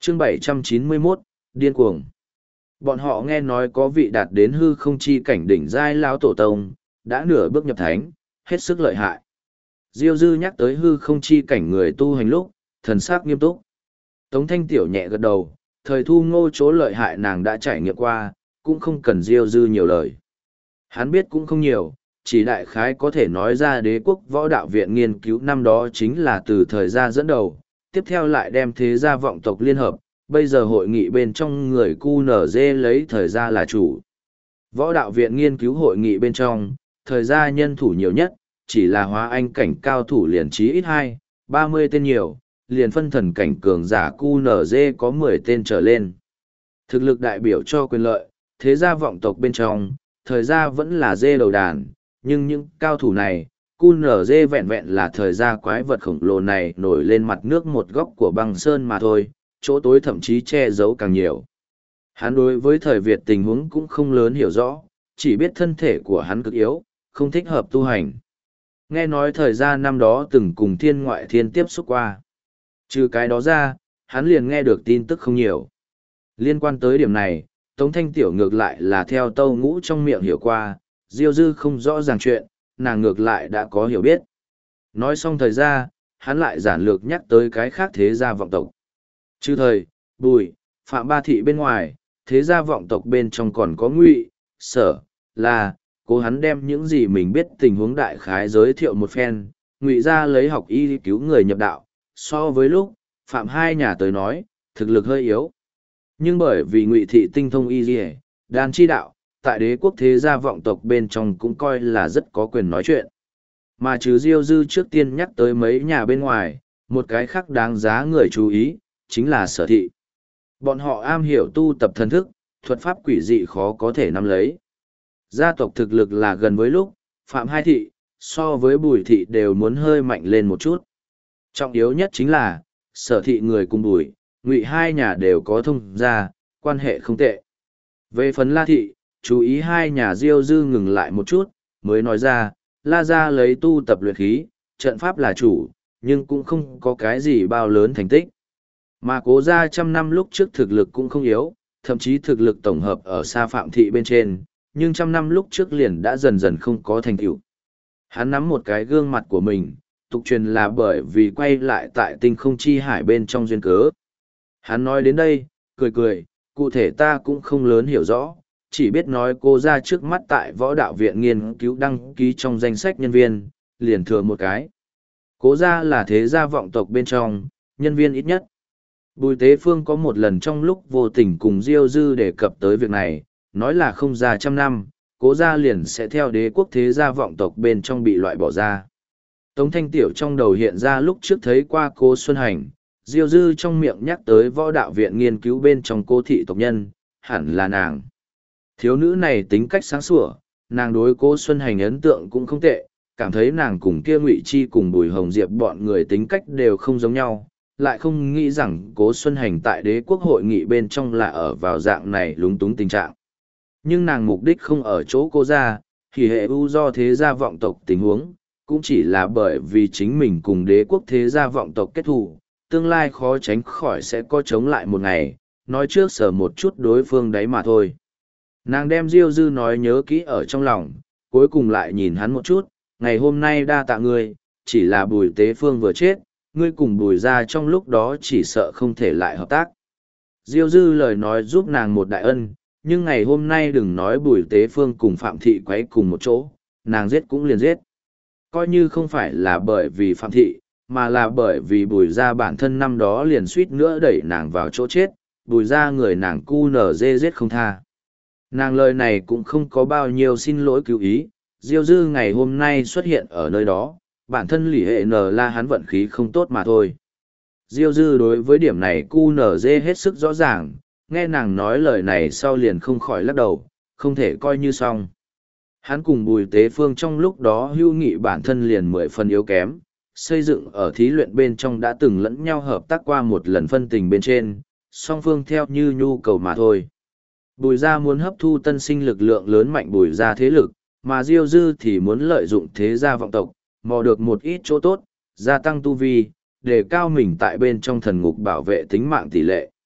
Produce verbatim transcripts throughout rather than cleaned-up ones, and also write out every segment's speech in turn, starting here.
chương bảy trăm chín mươi mốt, điên cuồng. Bọn họ nghe nói có vị đạt đến hư không chi cảnh đỉnh giai lão tổ tông, đã nửa bước nhập thánh, hết sức lợi hại. Diêu Dư nhắc tới hư không chi cảnh người tu hành lúc, thần sắc nghiêm túc. Tống Thanh Tiểu nhẹ gật đầu, thời thu ngô chỗ lợi hại nàng đã trải nghiệm qua, cũng không cần Diêu Dư nhiều lời. Hắn biết cũng không nhiều, chỉ đại khái có thể nói ra đế quốc võ đạo viện nghiên cứu năm đó chính là từ thời gia dẫn đầu, tiếp theo lại đem thế gia vọng tộc liên hợp, bây giờ hội nghị bên trong người cu nở dê lấy thời gia là chủ. Võ đạo viện nghiên cứu hội nghị bên trong, thời gia nhân thủ nhiều nhất, chỉ là hóa anh cảnh cao thủ liền trí ít hai, ba mươi tên nhiều, liền phân thần cảnh cường giả cu nở dê có mười tên trở lên. Thực lực đại biểu cho quyền lợi, thế gia vọng tộc bên trong, thời gia vẫn là dê đầu đàn, nhưng những cao thủ này, cu nở dê vẹn vẹn là thời gia quái vật khổng lồ này nổi lên mặt nước một góc của băng sơn mà thôi, chỗ tối thậm chí che giấu càng nhiều. Hắn đối với thời Việt tình huống cũng không lớn hiểu rõ, chỉ biết thân thể của hắn cực yếu, không thích hợp tu hành. Nghe nói thời gian năm đó từng cùng thiên ngoại thiên tiếp xúc qua. Trừ cái đó ra, hắn liền nghe được tin tức không nhiều. Liên quan tới điểm này, Tống Thanh Tiểu ngược lại là theo Tâu Ngũ trong miệng hiểu qua, Diêu Dư không rõ ràng chuyện, nàng ngược lại đã có hiểu biết. Nói xong thời gian, hắn lại giản lược nhắc tới cái khác thế gia vọng tộc. Chư thời, Bùi, Phạm Ba Thị bên ngoài, thế gia vọng tộc bên trong còn có Ngụy, Sở, là, cố hắn đem những gì mình biết tình huống đại khái giới thiệu một phen, Ngụy gia lấy học y cứu người nhập đạo, so với lúc, Phạm hai nhà tới nói, thực lực hơi yếu. Nhưng bởi vì Ngụy Thị tinh thông y dì đan chi đạo, tại đế quốc thế gia vọng tộc bên trong cũng coi là rất có quyền nói chuyện. Mà chứ Diêu Dư trước tiên nhắc tới mấy nhà bên ngoài, một cái khác đáng giá người chú ý, chính là Sở Thị. Bọn họ am hiểu tu tập thần thức, thuật pháp quỷ dị khó có thể nắm lấy. Gia tộc thực lực là gần với lúc, Phạm Hai Thị, so với Bùi Thị đều muốn hơi mạnh lên một chút. Trọng yếu nhất chính là, Sở Thị người cùng Bùi, Ngụy hai nhà đều có thông gia, quan hệ không tệ. Về phần La Thị, chú ý hai nhà Diêu Dư ngừng lại một chút, mới nói ra, La gia lấy tu tập luyện khí, trận pháp là chủ, nhưng cũng không có cái gì bao lớn thành tích. Mà Cố gia trăm năm lúc trước thực lực cũng không yếu, thậm chí thực lực tổng hợp ở xa Phạm Thị bên trên, nhưng trăm năm lúc trước liền đã dần dần không có thành tựu. Hắn nắm một cái gương mặt của mình, tục truyền là bởi vì quay lại tại tinh không chi hải bên trong duyên cớ. Hắn nói đến đây, cười cười, cụ thể ta cũng không lớn hiểu rõ, chỉ biết nói cô ra trước mắt tại võ đạo viện nghiên cứu đăng ký trong danh sách nhân viên, liền thừa một cái. Cố gia là thế gia vọng tộc bên trong, nhân viên ít nhất. Bùi Tế Phương có một lần trong lúc vô tình cùng Diêu Dư đề cập tới việc này, nói là không già trăm năm, cố gia liền sẽ theo đế quốc thế gia vọng tộc bên trong bị loại bỏ ra. Tống Thanh Tiểu trong đầu hiện ra lúc trước thấy qua cô Xuân Hành, Diêu Dư trong miệng nhắc tới võ đạo viện nghiên cứu bên trong cô thị tộc nhân, hẳn là nàng. Thiếu nữ này tính cách sáng sủa, nàng đối cô Xuân Hành ấn tượng cũng không tệ, cảm thấy nàng cùng kia Ngụy Chi cùng Bùi Hồng Diệp bọn người tính cách đều không giống nhau, lại không nghĩ rằng Cố Xuân Hành tại đế quốc hội nghị bên trong là ở vào dạng này lúng túng tình trạng. Nhưng nàng mục đích không ở chỗ cô ra, thì hệ ưu do thế gia vọng tộc tình huống, cũng chỉ là bởi vì chính mình cùng đế quốc thế gia vọng tộc kết thù, tương lai khó tránh khỏi sẽ có chống lại một ngày, nói trước sở một chút đối phương đấy mà thôi. Nàng đem Diêu Dư nói nhớ kỹ ở trong lòng, cuối cùng lại nhìn hắn một chút, ngày hôm nay đa tạ ngươi, chỉ là Bùi Tế Phương vừa chết, ngươi cùng Bùi ra trong lúc đó chỉ sợ không thể lại hợp tác. Diêu Dư lời nói giúp nàng một đại ân, nhưng ngày hôm nay đừng nói Bùi Tế Phương cùng Phạm Thị quấy cùng một chỗ, nàng giết cũng liền giết. Coi như không phải là bởi vì Phạm Thị, mà là bởi vì Bùi ra bản thân năm đó liền suýt nữa đẩy nàng vào chỗ chết, Bùi ra người nàng cu nở dê giết không tha. Nàng lời này cũng không có bao nhiêu xin lỗi cứu ý, Diêu Dư ngày hôm nay xuất hiện ở nơi đó, bản thân lỷ hệ nở la hắn vận khí không tốt mà thôi. Diêu Dư đối với điểm này cu nở dê hết sức rõ ràng, nghe nàng nói lời này sau liền không khỏi lắc đầu, không thể coi như xong. Hắn cùng Bùi Tế Phương trong lúc đó hưu nghị bản thân liền mười phần yếu kém, xây dựng ở thí luyện bên trong đã từng lẫn nhau hợp tác qua một lần phân tình bên trên, song phương theo như nhu cầu mà thôi. Bùi gia muốn hấp thu tân sinh lực lượng lớn mạnh bùi gia thế lực, mà Diêu Dư thì muốn lợi dụng thế gia vọng tộc, mò được một ít chỗ tốt, gia tăng tu vi, để cao mình tại bên trong thần ngục bảo vệ tính mạng tỷ lệ.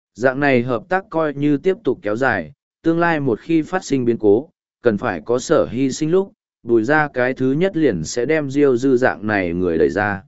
Dạng này hợp tác coi như tiếp tục kéo dài, tương lai một khi phát sinh biến cố, cần phải có sở hy sinh lúc, bùi ra cái thứ nhất liền sẽ đem Diêu Dư dạng này người đẩy ra.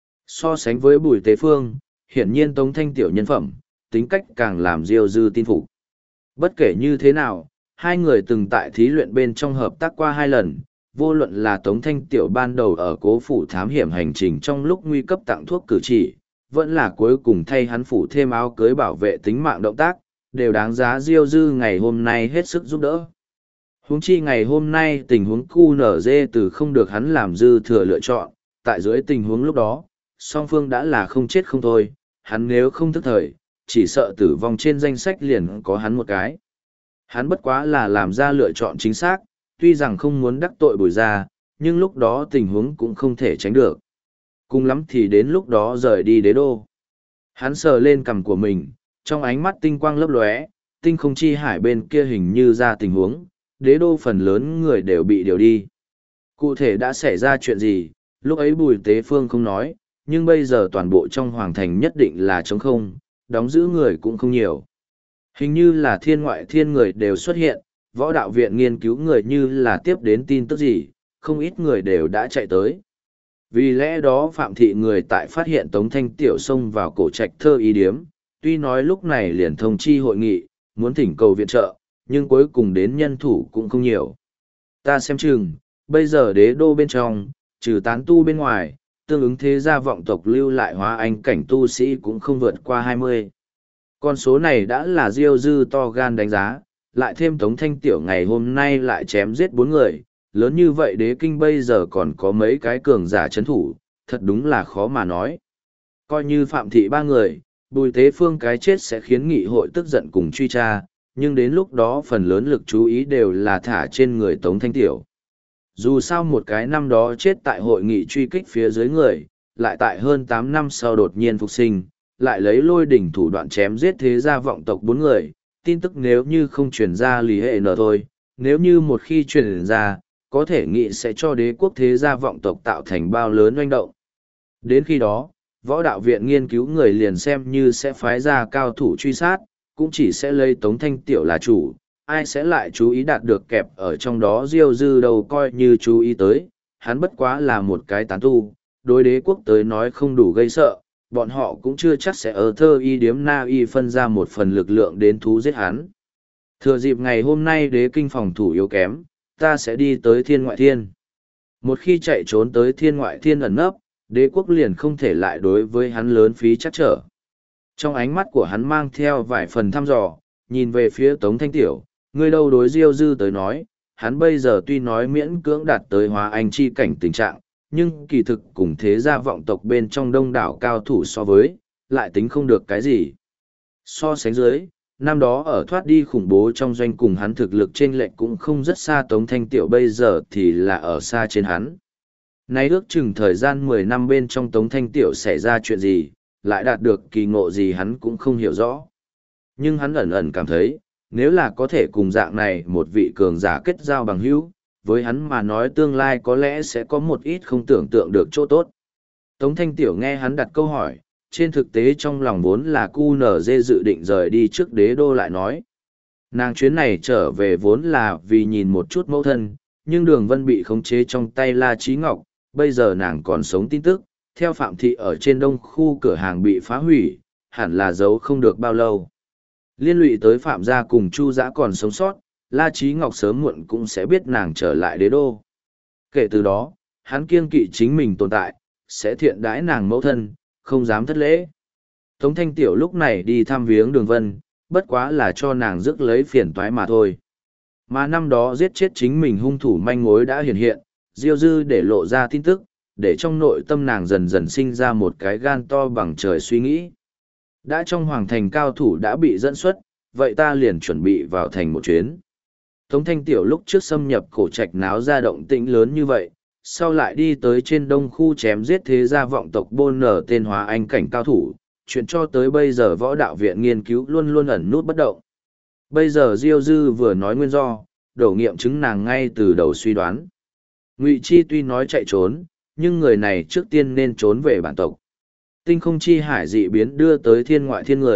So sánh với bùi tế phương, hiển nhiên Tống Thanh Tiểu nhân phẩm, tính cách càng làm Diêu Dư tin phục. Bất kể như thế nào, hai người từng tại thí luyện bên trong hợp tác qua hai lần, vô luận là Tống Thanh Tiểu ban đầu ở cố phủ thám hiểm hành trình trong lúc nguy cấp tặng thuốc cử chỉ, vẫn là cuối cùng thay hắn phủ thêm áo cưới bảo vệ tính mạng động tác, đều đáng giá Diêu Dư ngày hôm nay hết sức giúp đỡ. Huống chi ngày hôm nay tình huống cu nở dê từ không được hắn làm dư thừa lựa chọn, tại dưới tình huống lúc đó, song phương đã là không chết không thôi, hắn nếu không thức thời, chỉ sợ tử vong trên danh sách liền có hắn một cái. Hắn bất quá là làm ra lựa chọn chính xác, tuy rằng không muốn đắc tội bùi ra, nhưng lúc đó tình huống cũng không thể tránh được. Cùng lắm thì đến lúc đó rời đi đế đô. Hắn sờ lên cằm của mình, trong ánh mắt tinh quang lấp lóe, tinh không chi hải bên kia hình như ra tình huống, đế đô phần lớn người đều bị điều đi. Cụ thể đã xảy ra chuyện gì, lúc ấy bùi tế phương không nói, nhưng bây giờ toàn bộ trong hoàng thành nhất định là trống không, đóng giữ người cũng không nhiều. Hình như là thiên ngoại thiên người đều xuất hiện, võ đạo viện nghiên cứu người như là tiếp đến tin tức gì, không ít người đều đã chạy tới. Vì lẽ đó Phạm Thị người tại phát hiện Tống Thanh Tiểu xông vào cổ trạch thơ ý điếm, tuy nói lúc này liền thông chi hội nghị, muốn thỉnh cầu viện trợ, nhưng cuối cùng đến nhân thủ cũng không nhiều. Ta xem chừng, bây giờ đế đô bên trong, trừ tán tu bên ngoài, tương ứng thế gia vọng tộc lưu lại hóa anh cảnh tu sĩ cũng không vượt qua hai mươi. Con số này đã là Diêu Dư to gan đánh giá, lại thêm Tống Thanh Tiểu ngày hôm nay lại chém giết bốn người, lớn như vậy đế kinh bây giờ còn có mấy cái cường giả chấn thủ, thật đúng là khó mà nói. Coi như Phạm Thị ba người, Bùi Tế Phương cái chết sẽ khiến nghị hội tức giận cùng truy tra, nhưng đến lúc đó phần lớn lực chú ý đều là thả trên người Tống Thanh Tiểu. Dù sao một cái năm đó chết tại hội nghị truy kích phía dưới người, lại tại hơn tám năm sau đột nhiên phục sinh, lại lấy lôi đỉnh thủ đoạn chém giết thế gia vọng tộc bốn người, tin tức nếu như không truyền ra lý hệ nở thôi, nếu như một khi truyền ra, có thể nghĩ sẽ cho đế quốc thế gia vọng tộc tạo thành bao lớn oanh động. Đến khi đó, võ đạo viện nghiên cứu người liền xem như sẽ phái ra cao thủ truy sát, cũng chỉ sẽ lấy Tống Thanh Tiểu là chủ, ai sẽ lại chú ý đạt được kẹp ở trong đó Diêu Dư đầu coi như chú ý tới, hắn bất quá là một cái tán tu, đối đế quốc tới nói không đủ gây sợ, bọn họ cũng chưa chắc sẽ ở thơ y điếm na y phân ra một phần lực lượng đến thú giết hắn. Thừa dịp ngày hôm nay đế kinh phòng thủ yếu kém, ta sẽ đi tới thiên ngoại thiên. Một khi chạy trốn tới thiên ngoại thiên ẩn nấp, đế quốc liền không thể lại đối với hắn lớn phí chắc trở. Trong ánh mắt của hắn mang theo vài phần thăm dò, nhìn về phía Tống Thanh Tiểu, người đâu đối Diêu Dư tới nói, hắn bây giờ tuy nói miễn cưỡng đạt tới hóa anh chi cảnh tình trạng, nhưng kỳ thực cùng thế gia vọng tộc bên trong đông đảo cao thủ so với, lại tính không được cái gì. So sánh dưới, năm đó ở thoát đi khủng bố trong doanh cùng hắn thực lực trên lệnh cũng không rất xa Tống Thanh Tiểu bây giờ thì là ở xa trên hắn. Nay ước chừng thời gian mười năm bên trong Tống Thanh Tiểu xảy ra chuyện gì, lại đạt được kỳ ngộ gì hắn cũng không hiểu rõ. Nhưng hắn ẩn ẩn cảm thấy, nếu là có thể cùng dạng này một vị cường giả kết giao bằng hữu, với hắn mà nói tương lai có lẽ sẽ có một ít không tưởng tượng được chỗ tốt. Tống Thanh Tiểu nghe hắn đặt câu hỏi, trên thực tế trong lòng vốn là cu nở dê dự định rời đi trước đế đô lại nói. Nàng chuyến này trở về vốn là vì nhìn một chút mẫu thân, nhưng Đường Vân bị khống chế trong tay La Chí Ngọc, bây giờ nàng còn sống tin tức, theo Phạm Thị ở trên đông khu cửa hàng bị phá hủy, hẳn là giấu không được bao lâu. Liên lụy tới Phạm gia cùng Chu Dã còn sống sót, La Chí Ngọc sớm muộn cũng sẽ biết nàng trở lại đế đô. Kể từ đó, hắn kiêng kỵ chính mình tồn tại, sẽ thiện đãi nàng mẫu thân, không dám thất lễ. Tống Thanh Tiểu lúc này đi thăm viếng Đường Vân, bất quá là cho nàng rước lấy phiền toái mà thôi. Mà năm đó giết chết chính mình hung thủ manh mối đã hiện hiện, Diêu Dư để lộ ra tin tức, để trong nội tâm nàng dần dần sinh ra một cái gan to bằng trời suy nghĩ. Đã trong hoàng thành cao thủ đã bị dẫn xuất, vậy ta liền chuẩn bị vào thành một chuyến. Tống Thanh Tiểu lúc trước xâm nhập cổ trạch náo ra động tĩnh lớn như vậy, sau lại đi tới trên đông khu chém giết thế gia vọng tộc bôn nở tên hóa anh cảnh cao thủ, chuyện cho tới bây giờ võ đạo viện nghiên cứu luôn luôn ẩn nút bất động. Bây giờ Diêu Dư vừa nói nguyên do, đổ nghiệm chứng nàng ngay từ đầu suy đoán. Ngụy Chi tuy nói chạy trốn, nhưng người này trước tiên nên trốn về bản tộc. Tinh không chi hải dị biến đưa tới thiên ngoại thiên người,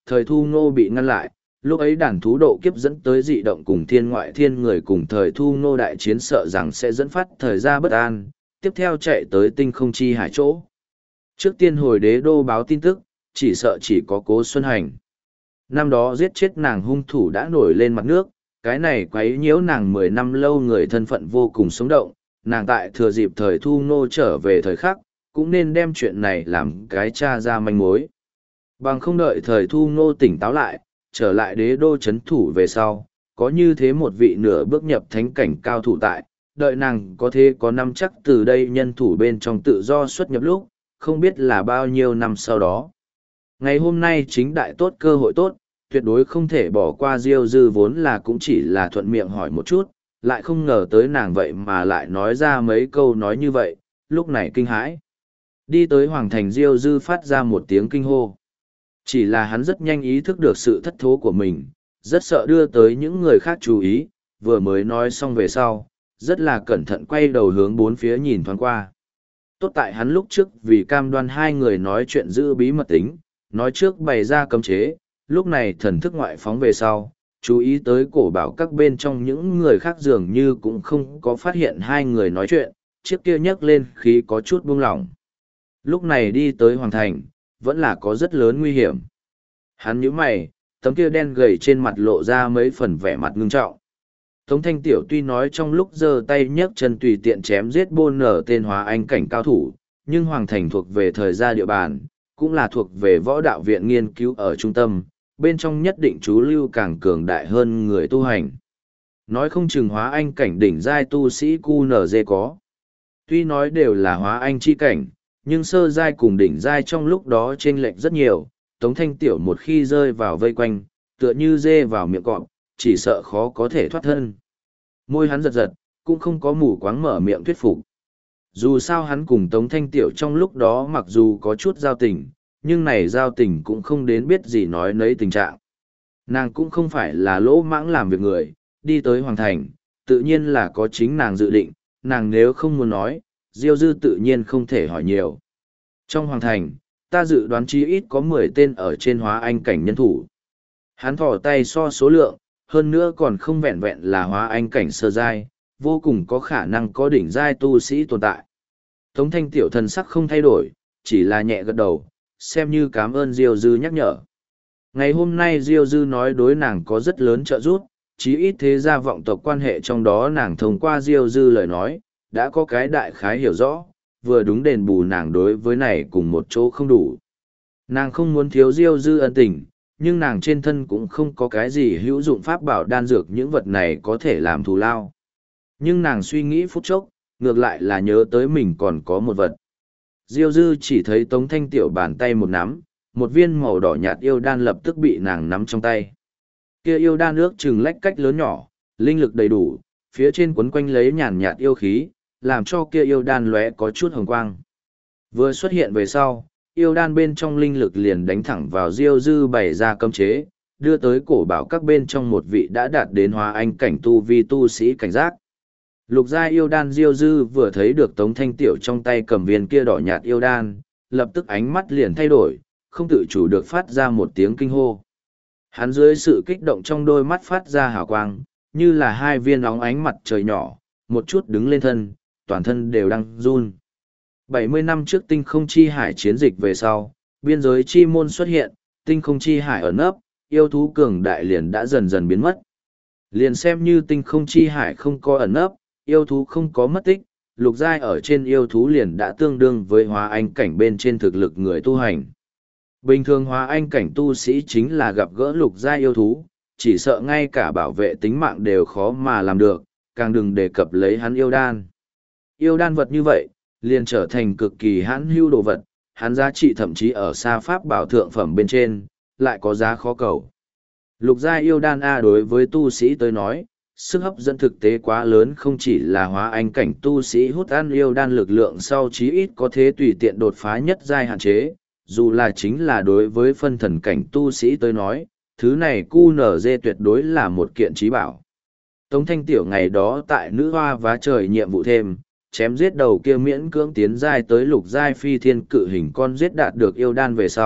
thời thu ngô bị ngăn lại, lúc ấy đàn thú độ kiếp dẫn tới dị động cùng thiên ngoại thiên người cùng thời thu ngô đại chiến sợ rằng sẽ dẫn phát thời gia bất an, tiếp theo chạy tới tinh không chi hải chỗ. Trước tiên hồi đế đô báo tin tức, chỉ sợ chỉ có Cố Xuân Hành. Năm đó giết chết nàng hung thủ đã nổi lên mặt nước, cái này quấy nhiễu nàng mười năm lâu người thân phận vô cùng sống động, nàng tại thừa dịp thời thu ngô trở về thời khắc, cũng nên đem chuyện này làm cái tra ra manh mối. Bằng không đợi thời thu ngô tỉnh táo lại, trở lại đế đô chấn thủ về sau, có như thế một vị nửa bước nhập thánh cảnh cao thủ tại, đợi nàng có thế có năm chắc từ đây nhân thủ bên trong tự do xuất nhập lúc, không biết là bao nhiêu năm sau đó. Ngày hôm nay chính đại tốt cơ hội tốt, tuyệt đối không thể bỏ qua Diêu Dư vốn là cũng chỉ là thuận miệng hỏi một chút, lại không ngờ tới nàng vậy mà lại nói ra mấy câu nói như vậy, lúc này kinh hãi. Đi tới Hoàng Thành Diêu Dư phát ra một tiếng kinh hô. Chỉ là hắn rất nhanh ý thức được sự thất thố của mình, rất sợ đưa tới những người khác chú ý, vừa mới nói xong về sau, rất là cẩn thận quay đầu hướng bốn phía nhìn thoáng qua. Tốt tại hắn lúc trước vì cam đoan hai người nói chuyện giữ bí mật tính, nói trước bày ra cấm chế, lúc này thần thức ngoại phóng về sau, chú ý tới cổ bảo các bên trong những người khác dường như cũng không có phát hiện hai người nói chuyện, chiếc kia nhấc lên khí có chút buông lỏng. Lúc này đi tới Hoàng Thành, vẫn là có rất lớn nguy hiểm. Hắn nhíu mày, tấm kia đen gầy trên mặt lộ ra mấy phần vẻ mặt ngưng trọng. Tống Thanh Tiểu tuy nói trong lúc giơ tay nhấc chân tùy tiện chém giết bôn nở tên hóa anh cảnh cao thủ, nhưng Hoàng Thành thuộc về thời gia địa bàn, cũng là thuộc về võ đạo viện nghiên cứu ở trung tâm, bên trong nhất định chú lưu càng cường đại hơn người tu hành. Nói không chừng hóa anh cảnh đỉnh giai tu sĩ cu nở dê có. Tuy nói đều là hóa anh chi cảnh, nhưng sơ giai cùng đỉnh giai trong lúc đó chênh lệch rất nhiều, Tống Thanh Tiểu một khi rơi vào vây quanh, tựa như dê vào miệng cọp, chỉ sợ khó có thể thoát thân. Môi hắn giật giật, cũng không có mù quáng mở miệng thuyết phục. Dù sao hắn cùng Tống Thanh Tiểu trong lúc đó mặc dù có chút giao tình, nhưng này giao tình cũng không đến biết gì nói nấy tình trạng. Nàng cũng không phải là lỗ mãng làm việc người, đi tới Hoàng Thành, tự nhiên là có chính nàng dự định, nàng nếu không muốn nói, Diêu Dư tự nhiên không thể hỏi nhiều. Trong Hoàng Thành, ta dự đoán chí ít có mười tên ở trên hóa anh cảnh nhân thủ. Hắn thỏ tay so số lượng, hơn nữa còn không vẹn vẹn là hóa anh cảnh sơ giai, vô cùng có khả năng có đỉnh giai tu sĩ tồn tại. Tống Thanh Tiểu thần sắc không thay đổi, chỉ là nhẹ gật đầu, xem như cảm ơn Diêu Dư nhắc nhở. Ngày hôm nay Diêu Dư nói đối nàng có rất lớn trợ giúp, chí ít thế gia vọng tộc quan hệ trong đó nàng thông qua Diêu Dư lời nói, đã có cái đại khái hiểu rõ, vừa đúng đền bù nàng đối với này cùng một chỗ không đủ. Nàng không muốn thiếu Diêu Dư ân tình, nhưng nàng trên thân cũng không có cái gì hữu dụng pháp bảo đan dược những vật này có thể làm thù lao. Nhưng nàng suy nghĩ phút chốc, ngược lại là nhớ tới mình còn có một vật. Diêu Dư chỉ thấy Tống Thanh Tiểu bàn tay một nắm, một viên màu đỏ nhạt yêu đan lập tức bị nàng nắm trong tay. Kia yêu đan ước chừng lách cách lớn nhỏ, linh lực đầy đủ, phía trên quấn quanh lấy nhàn nhạt yêu khí, làm cho kia yêu đan lóe có chút hồng quang. Vừa xuất hiện về sau, yêu đan bên trong linh lực liền đánh thẳng vào Diêu Dư bày ra cấm chế, đưa tới cổ bảo các bên trong một vị đã đạt đến hóa anh cảnh tu vi tu sĩ cảnh giác. Lục gia yêu đan Diêu Dư vừa thấy được Tống Thanh Tiểu trong tay cầm viên kia đỏ nhạt yêu đan, lập tức ánh mắt liền thay đổi, không tự chủ được phát ra một tiếng kinh hô. Hắn dưới sự kích động trong đôi mắt phát ra hào quang, như là hai viên óng ánh mặt trời nhỏ, một chút đứng lên thân, toàn thân đều đang run. bảy mươi năm trước tinh không chi hải chiến dịch về sau, biên giới chi môn xuất hiện, tinh không chi hải ẩn nấp, yêu thú cường đại liền đã dần dần biến mất. Liền xem như tinh không chi hải không có ẩn nấp, yêu thú không có mất tích, lục giai ở trên yêu thú liền đã tương đương với hóa anh cảnh bên trên thực lực người tu hành. Bình thường hóa anh cảnh tu sĩ chính là gặp gỡ lục giai yêu thú, chỉ sợ ngay cả bảo vệ tính mạng đều khó mà làm được, càng đừng đề cập lấy hắn yêu đan. Yêu đan vật như vậy, liền trở thành cực kỳ hãn hữu đồ vật, hắn giá trị thậm chí ở xa pháp bảo thượng phẩm bên trên, lại có giá khó cầu. Lục giai yêu đan A đối với tu sĩ tới nói, sức hấp dẫn thực tế quá lớn, không chỉ là hóa anh cảnh tu sĩ hút ăn yêu đan lực lượng sau chí ít có thế tùy tiện đột phá nhất giai hạn chế, dù là chính là đối với phân thần cảnh tu sĩ tới nói, thứ này cu nở dê tuyệt đối là một kiện trí bảo. Tống Thanh Tiểu ngày đó tại nữ hoa vá trời nhiệm vụ thêm, chém giết đầu kia miễn cưỡng tiến giai tới lục giai phi thiên cự hình con giết đạt được yêu đan về sau,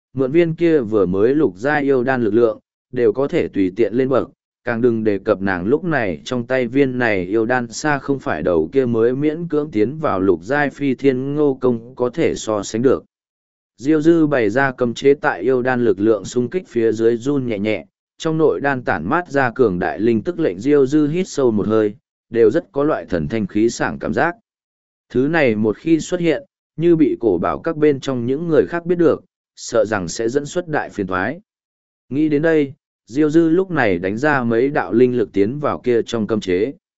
mượn viên kia vừa mới lục giai yêu đan lực lượng, đều có thể tùy tiện lên bậc, càng đừng đề cập nàng lúc này trong tay viên này yêu đan xa không phải đầu kia mới miễn cưỡng tiến vào lục giai phi thiên ngô công có thể so sánh được. Diêu dư bày ra cấm chế tại yêu đan lực lượng xung kích phía dưới run nhẹ nhẹ, trong nội đan tản mát ra cường đại linh tức lệnh Diêu dư hít sâu một hơi, đều rất có loại thần thanh khí sảng cảm giác. Thứ này một khi xuất hiện, như bị cổ bảo các bên trong những người khác biết được, sợ rằng sẽ dẫn xuất đại phiền thoái. Nghĩ đến đây, Diêu dư lúc này đánh ra mấy đạo linh lực tiến vào kia trong cấm chế.